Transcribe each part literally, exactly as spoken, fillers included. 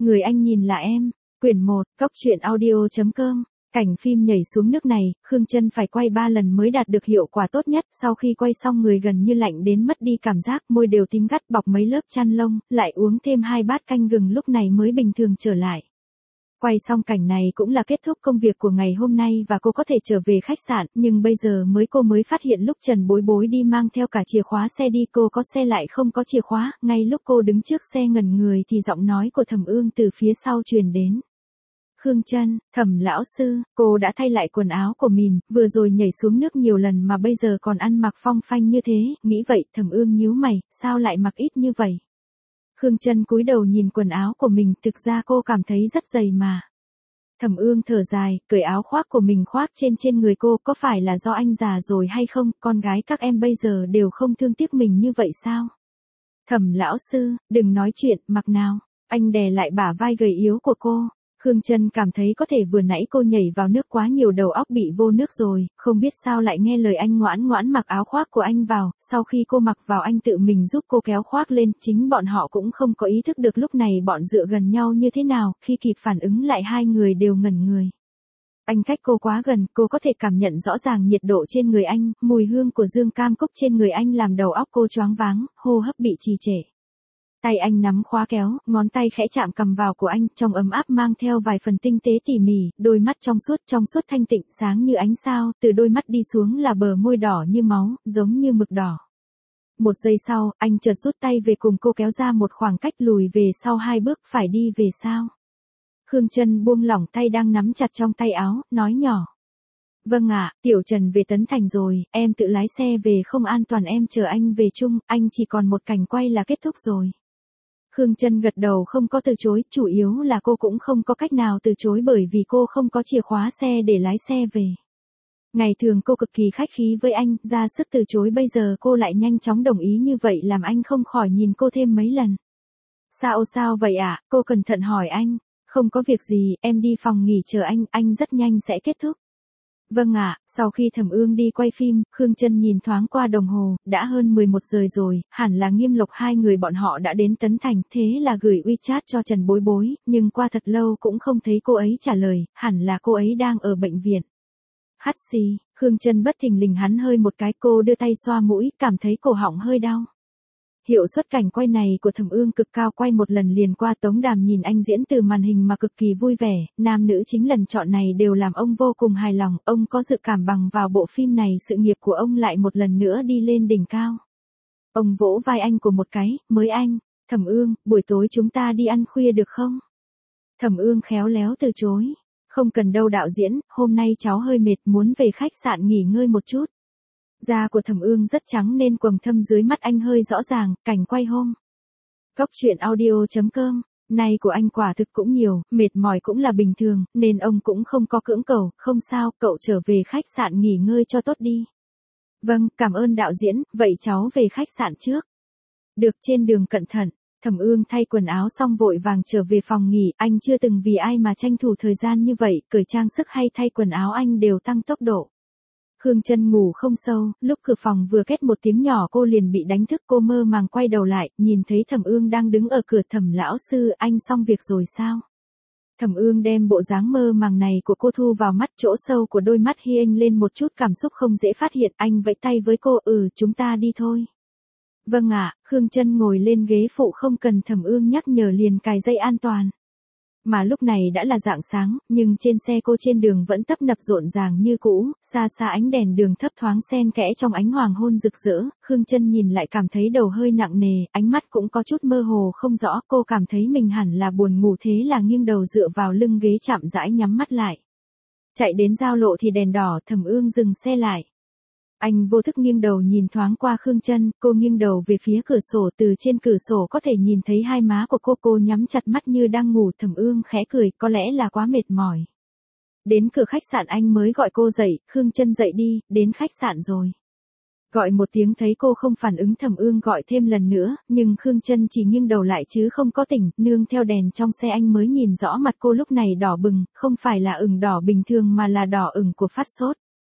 Người anh nhìn là em. Quyển một, Cóc truyện audio chấm com. Cảnh phim nhảy xuống nước này, Khương Trân phải quay ba lần mới đạt được hiệu quả tốt nhất. Sau khi quay xong người gần như lạnh đến mất đi cảm giác, môi đều tím gắt, bọc mấy lớp chăn lông, lại uống thêm hai bát canh gừng lúc này mới bình thường trở lại. Quay xong cảnh này cũng là kết thúc công việc của ngày hôm nay và cô có thể trở về khách sạn, nhưng bây giờ mới cô mới phát hiện lúc Trần Bối Bối đi mang theo cả chìa khóa xe đi, cô có xe lại không có chìa khóa. Ngay lúc cô đứng trước xe ngẩn người thì giọng nói của Thẩm Ương từ phía sau truyền đến. Khương Trân, Thẩm lão sư, cô đã thay lại quần áo của mình, vừa rồi nhảy xuống nước nhiều lần mà bây giờ còn ăn mặc phong phanh như thế, nghĩ vậy Thẩm Ương nhíu mày, sao lại mặc ít như vậy? Khương Trân cúi đầu nhìn quần áo của mình, thực ra cô cảm thấy rất dày mà. Thẩm Ương thở dài, cởi áo khoác của mình khoác trên trên người cô, có phải là do anh già rồi hay không, con gái các em bây giờ đều không thương tiếc mình như vậy sao? Thẩm lão sư, đừng nói chuyện, mặc nào, anh đè lại bả vai gầy yếu của cô. Khương Trân cảm thấy có thể vừa nãy cô nhảy vào nước quá nhiều đầu óc bị vô nước rồi, không biết sao lại nghe lời anh ngoãn ngoãn mặc áo khoác của anh vào, sau khi cô mặc vào anh tự mình giúp cô kéo khoác lên, chính bọn họ cũng không có ý thức được lúc này bọn dựa gần nhau như thế nào, khi kịp phản ứng lại hai người đều ngẩn người. Anh cách cô quá gần, cô có thể cảm nhận rõ ràng nhiệt độ trên người anh, mùi hương của dương cam cúc trên người anh làm đầu óc cô choáng váng, hô hấp bị trì trệ. Tay anh nắm khóa kéo, ngón tay khẽ chạm cầm vào của anh, trong ấm áp mang theo vài phần tinh tế tỉ mỉ, đôi mắt trong suốt trong suốt thanh tịnh, sáng như ánh sao, từ đôi mắt đi xuống là bờ môi đỏ như máu, giống như mực đỏ. Một giây sau, anh chợt rút tay về cùng cô kéo ra một khoảng cách lùi về sau hai bước, phải đi về sao? Khương Trân buông lỏng tay đang nắm chặt trong tay áo, nói nhỏ. Vâng ạ, Tiểu Trần về Tấn Thành rồi, em tự lái xe về không an toàn em chờ anh về chung, anh chỉ còn một cảnh quay là kết thúc rồi. Khương Trân gật đầu không có từ chối, chủ yếu là cô cũng không có cách nào từ chối bởi vì cô không có chìa khóa xe để lái xe về. Ngày thường cô cực kỳ khách khí với anh, ra sức từ chối, bây giờ cô lại nhanh chóng đồng ý như vậy làm anh không khỏi nhìn cô thêm mấy lần. Sao sao vậy ạ, à? Cô cẩn thận hỏi anh. Không có việc gì, em đi phòng nghỉ chờ anh, anh rất nhanh sẽ kết thúc. Vâng ạ, sau khi Thẩm Ương đi quay phim, Khương Trân nhìn thoáng qua đồng hồ, đã hơn mười một giờ rồi, hẳn là Nghiêm Lộc hai người bọn họ đã đến Tấn Thành, thế là gửi WeChat cho Trần Bối Bối, nhưng qua thật lâu cũng không thấy cô ấy trả lời, hẳn là cô ấy đang ở bệnh viện. Hắt xì, Khương Trân bất thình lình hắn hơi một cái, cô đưa tay xoa mũi, cảm thấy cổ họng hơi đau. Hiệu suất cảnh quay này của Thẩm Ương cực cao, quay một lần liền qua. Tống Đàm nhìn anh diễn từ màn hình mà cực kỳ vui vẻ, nam nữ chính lần chọn này đều làm ông vô cùng hài lòng, ông có dự cảm bằng vào bộ phim này sự nghiệp của ông lại một lần nữa đi lên đỉnh cao. Ông vỗ vai anh của một cái, mới anh, Thẩm Ương, buổi tối chúng ta đi ăn khuya được không? Thẩm Ương khéo léo từ chối, không cần đâu đạo diễn, hôm nay cháu hơi mệt muốn về khách sạn nghỉ ngơi một chút. Da của Thẩm Ương rất trắng nên quầng thâm dưới mắt anh hơi rõ ràng, cảnh quay hôm. Cóc truyện audio chấm com, nay của anh quả thực cũng nhiều, mệt mỏi cũng là bình thường, nên ông cũng không có cưỡng cầu, không sao, cậu trở về khách sạn nghỉ ngơi cho tốt đi. Vâng, cảm ơn đạo diễn, vậy cháu về khách sạn trước. Được, trên đường cẩn thận. Thẩm Ương thay quần áo xong vội vàng trở về phòng nghỉ, anh chưa từng vì ai mà tranh thủ thời gian như vậy, cởi trang sức hay thay quần áo anh đều tăng tốc độ. Khương Trân ngủ không sâu, lúc cửa phòng vừa két một tiếng nhỏ cô liền bị đánh thức, cô mơ màng quay đầu lại, nhìn thấy Thẩm Ương đang đứng ở cửa. Thẩm lão sư, anh xong việc rồi sao? Thẩm Ương đem bộ dáng mơ màng này của cô thu vào mắt, chỗ sâu của đôi mắt hi anh lên một chút cảm xúc không dễ phát hiện, anh vẫy tay với cô, ừ, chúng ta đi thôi. Vâng ạ, Khương Trân ngồi lên ghế phụ không cần Thẩm Ương nhắc nhở liền cài dây an toàn. Mà lúc này đã là rạng sáng, nhưng trên xe cô trên đường vẫn tấp nập rộn ràng như cũ, xa xa ánh đèn đường thấp thoáng xen kẽ trong ánh hoàng hôn rực rỡ, Khương Trân nhìn lại cảm thấy đầu hơi nặng nề, ánh mắt cũng có chút mơ hồ không rõ, cô cảm thấy mình hẳn là buồn ngủ thế là nghiêng đầu dựa vào lưng ghế chậm rãi nhắm mắt lại. Chạy đến giao lộ thì đèn đỏ, Thẩm Ương dừng xe lại. Anh vô thức nghiêng đầu nhìn thoáng qua Khương Trân, cô nghiêng đầu về phía cửa sổ, từ trên cửa sổ có thể nhìn thấy hai má của cô, cô nhắm chặt mắt như đang ngủ. Thẩm Ương khẽ cười, có lẽ là quá mệt mỏi. Đến cửa khách sạn anh mới gọi cô dậy, Khương Trân dậy đi, đến khách sạn rồi. Gọi một tiếng thấy cô không phản ứng, Thẩm Ương gọi thêm lần nữa, nhưng Khương Trân chỉ nghiêng đầu lại chứ không có tỉnh, nương theo đèn trong xe anh mới nhìn rõ mặt cô lúc này đỏ bừng, không phải là ửng đỏ bình thường mà là đỏ ửng của phát sốt.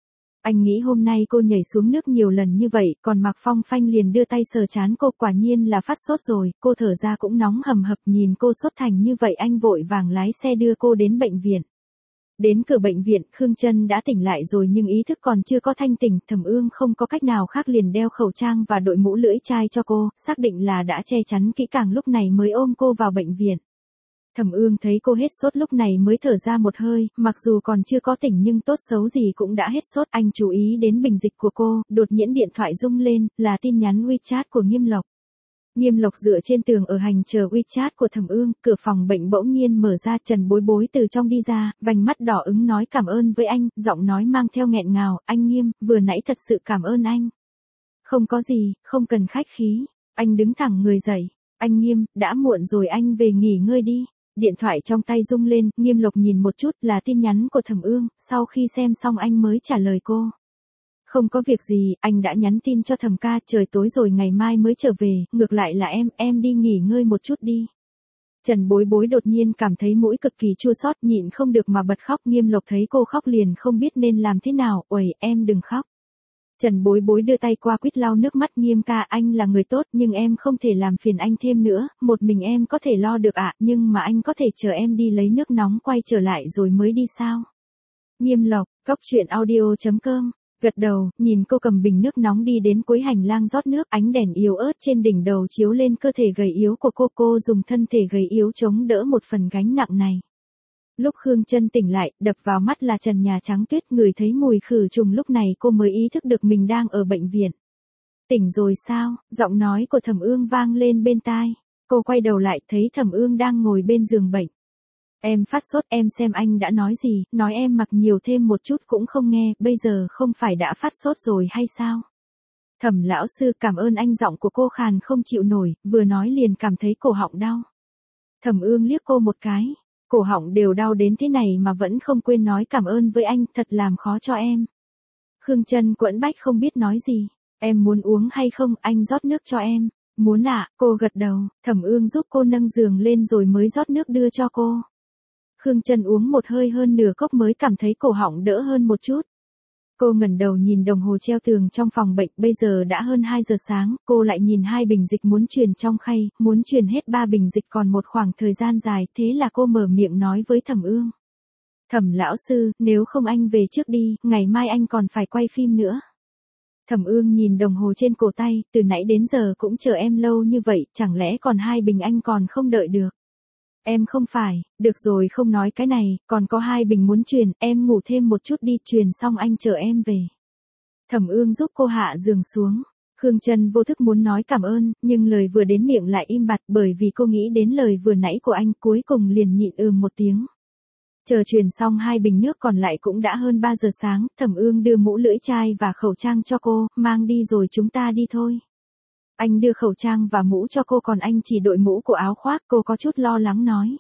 Anh nghĩ hôm nay cô nhảy xuống nước nhiều lần như vậy, còn Mạc Phong Phanh liền đưa tay sờ trán cô, quả nhiên là phát sốt rồi, cô thở ra cũng nóng hầm hập, nhìn cô sốt thành như vậy anh vội vàng lái xe đưa cô đến bệnh viện. Đến cửa bệnh viện, Khương Trân đã tỉnh lại rồi nhưng ý thức còn chưa có thanh tỉnh, Thẩm Ương không có cách nào khác liền đeo khẩu trang và đội mũ lưỡi chai cho cô, xác định là đã che chắn kỹ càng lúc này mới ôm cô vào bệnh viện. Thẩm Ương thấy cô hết sốt lúc này mới thở ra một hơi, mặc dù còn chưa có tỉnh nhưng tốt xấu gì cũng đã hết sốt, anh chú ý đến bình dịch của cô, đột nhiên điện thoại rung lên, là tin nhắn WeChat của Nghiêm Lộc. Nghiêm Lộc dựa trên tường ở hành chờ WeChat của Thẩm Ương, cửa phòng bệnh bỗng nhiên mở ra, Trần Bối Bối từ trong đi ra, vành mắt đỏ ửng nói cảm ơn với anh, giọng nói mang theo nghẹn ngào, anh Nghiêm, vừa nãy thật sự cảm ơn anh. Không có gì, không cần khách khí, anh đứng thẳng người dậy, anh Nghiêm, đã muộn rồi anh về nghỉ ngơi đi. Điện thoại trong tay rung lên, Nghiêm Lộc nhìn một chút là tin nhắn của Thẩm Ương, sau khi xem xong anh mới trả lời cô. Không có việc gì, anh đã nhắn tin cho Thẩm ca, trời tối rồi ngày mai mới trở về, ngược lại là em, em đi nghỉ ngơi một chút đi. Trần Bối Bối đột nhiên cảm thấy mũi cực kỳ chua xót, nhịn không được mà bật khóc, Nghiêm Lộc thấy cô khóc liền không biết nên làm thế nào, uầy, em đừng khóc. Trần Bối Bối đưa tay qua quýt lau nước mắt, Nghiêm ca, anh là người tốt nhưng em không thể làm phiền anh thêm nữa, một mình em có thể lo được ạ, nhưng mà anh có thể chờ em đi lấy nước nóng quay trở lại rồi mới đi sao? Nghiêm Lộc, Cốc Truyện Audio chấm com, gật đầu, nhìn cô cầm bình nước nóng đi đến cuối hành lang rót nước, ánh đèn yếu ớt trên đỉnh đầu chiếu lên cơ thể gầy yếu của cô, cô dùng thân thể gầy yếu chống đỡ một phần gánh nặng này. Lúc Khương Trân tỉnh lại, đập vào mắt là trần nhà trắng tuyết, ngửi thấy mùi khử trùng, lúc này cô mới ý thức được mình đang ở bệnh viện. Tỉnh rồi sao? Giọng nói của Thẩm Ương vang lên bên tai. Cô quay đầu lại thấy Thẩm Ương đang ngồi bên giường bệnh. Em phát sốt, em xem anh đã nói gì, nói em mặc nhiều thêm một chút cũng không nghe, bây giờ không phải đã phát sốt rồi hay sao? Thẩm lão sư, cảm ơn anh, giọng của cô khàn không chịu nổi, vừa nói liền cảm thấy cổ họng đau. Thẩm Ương liếc cô một cái. Cổ họng đều đau đến thế này mà vẫn không quên nói cảm ơn với anh, thật làm khó cho em. Khương Trân quẫn bách không biết nói gì. Em muốn uống hay không, anh rót nước cho em. Muốn ạ, à, cô gật đầu, Thẩm Ương giúp cô nâng giường lên rồi mới rót nước đưa cho cô. Khương Trân uống một hơi hơn nửa cốc mới cảm thấy cổ họng đỡ hơn một chút. Cô ngẩng đầu nhìn đồng hồ treo tường trong phòng bệnh, bây giờ đã hơn hai giờ sáng, cô lại nhìn hai bình dịch muốn truyền trong khay, muốn truyền hết ba bình dịch còn một khoảng thời gian dài, thế là cô mở miệng nói với Thẩm Ương. Thẩm lão sư, nếu không anh về trước đi, ngày mai anh còn phải quay phim nữa. Thẩm Ương nhìn đồng hồ trên cổ tay, từ nãy đến giờ cũng chờ em lâu như vậy, chẳng lẽ còn hai bình anh còn không đợi được. Em không phải, được rồi không nói cái này, còn có hai bình muốn truyền, em ngủ thêm một chút đi, truyền xong anh chờ em về. Thẩm Ương giúp cô hạ giường xuống. Khương Trân vô thức muốn nói cảm ơn, nhưng lời vừa đến miệng lại im bặt bởi vì cô nghĩ đến lời vừa nãy của anh, cuối cùng liền nhịn ừm một tiếng. Chờ truyền xong hai bình nước còn lại cũng đã hơn ba giờ sáng, Thẩm Ương đưa mũ lưỡi chai và khẩu trang cho cô, mang đi rồi chúng ta đi thôi. Anh đưa khẩu trang và mũ cho cô còn anh chỉ đội mũ của áo khoác, cô có chút lo lắng nói.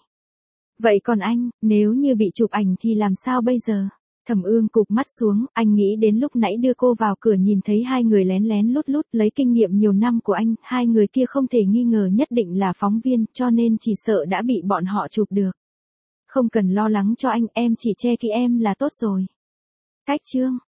Vậy còn anh, nếu như bị chụp ảnh thì làm sao bây giờ? Thẩm Ương cụp mắt xuống, anh nghĩ đến lúc nãy đưa cô vào cửa nhìn thấy hai người lén lén lút lút, lấy kinh nghiệm nhiều năm của anh, hai người kia không thể nghi ngờ nhất định là phóng viên, cho nên chỉ sợ đã bị bọn họ chụp được. Không cần lo lắng cho anh, em chỉ che kỹ em là tốt rồi. Cách chương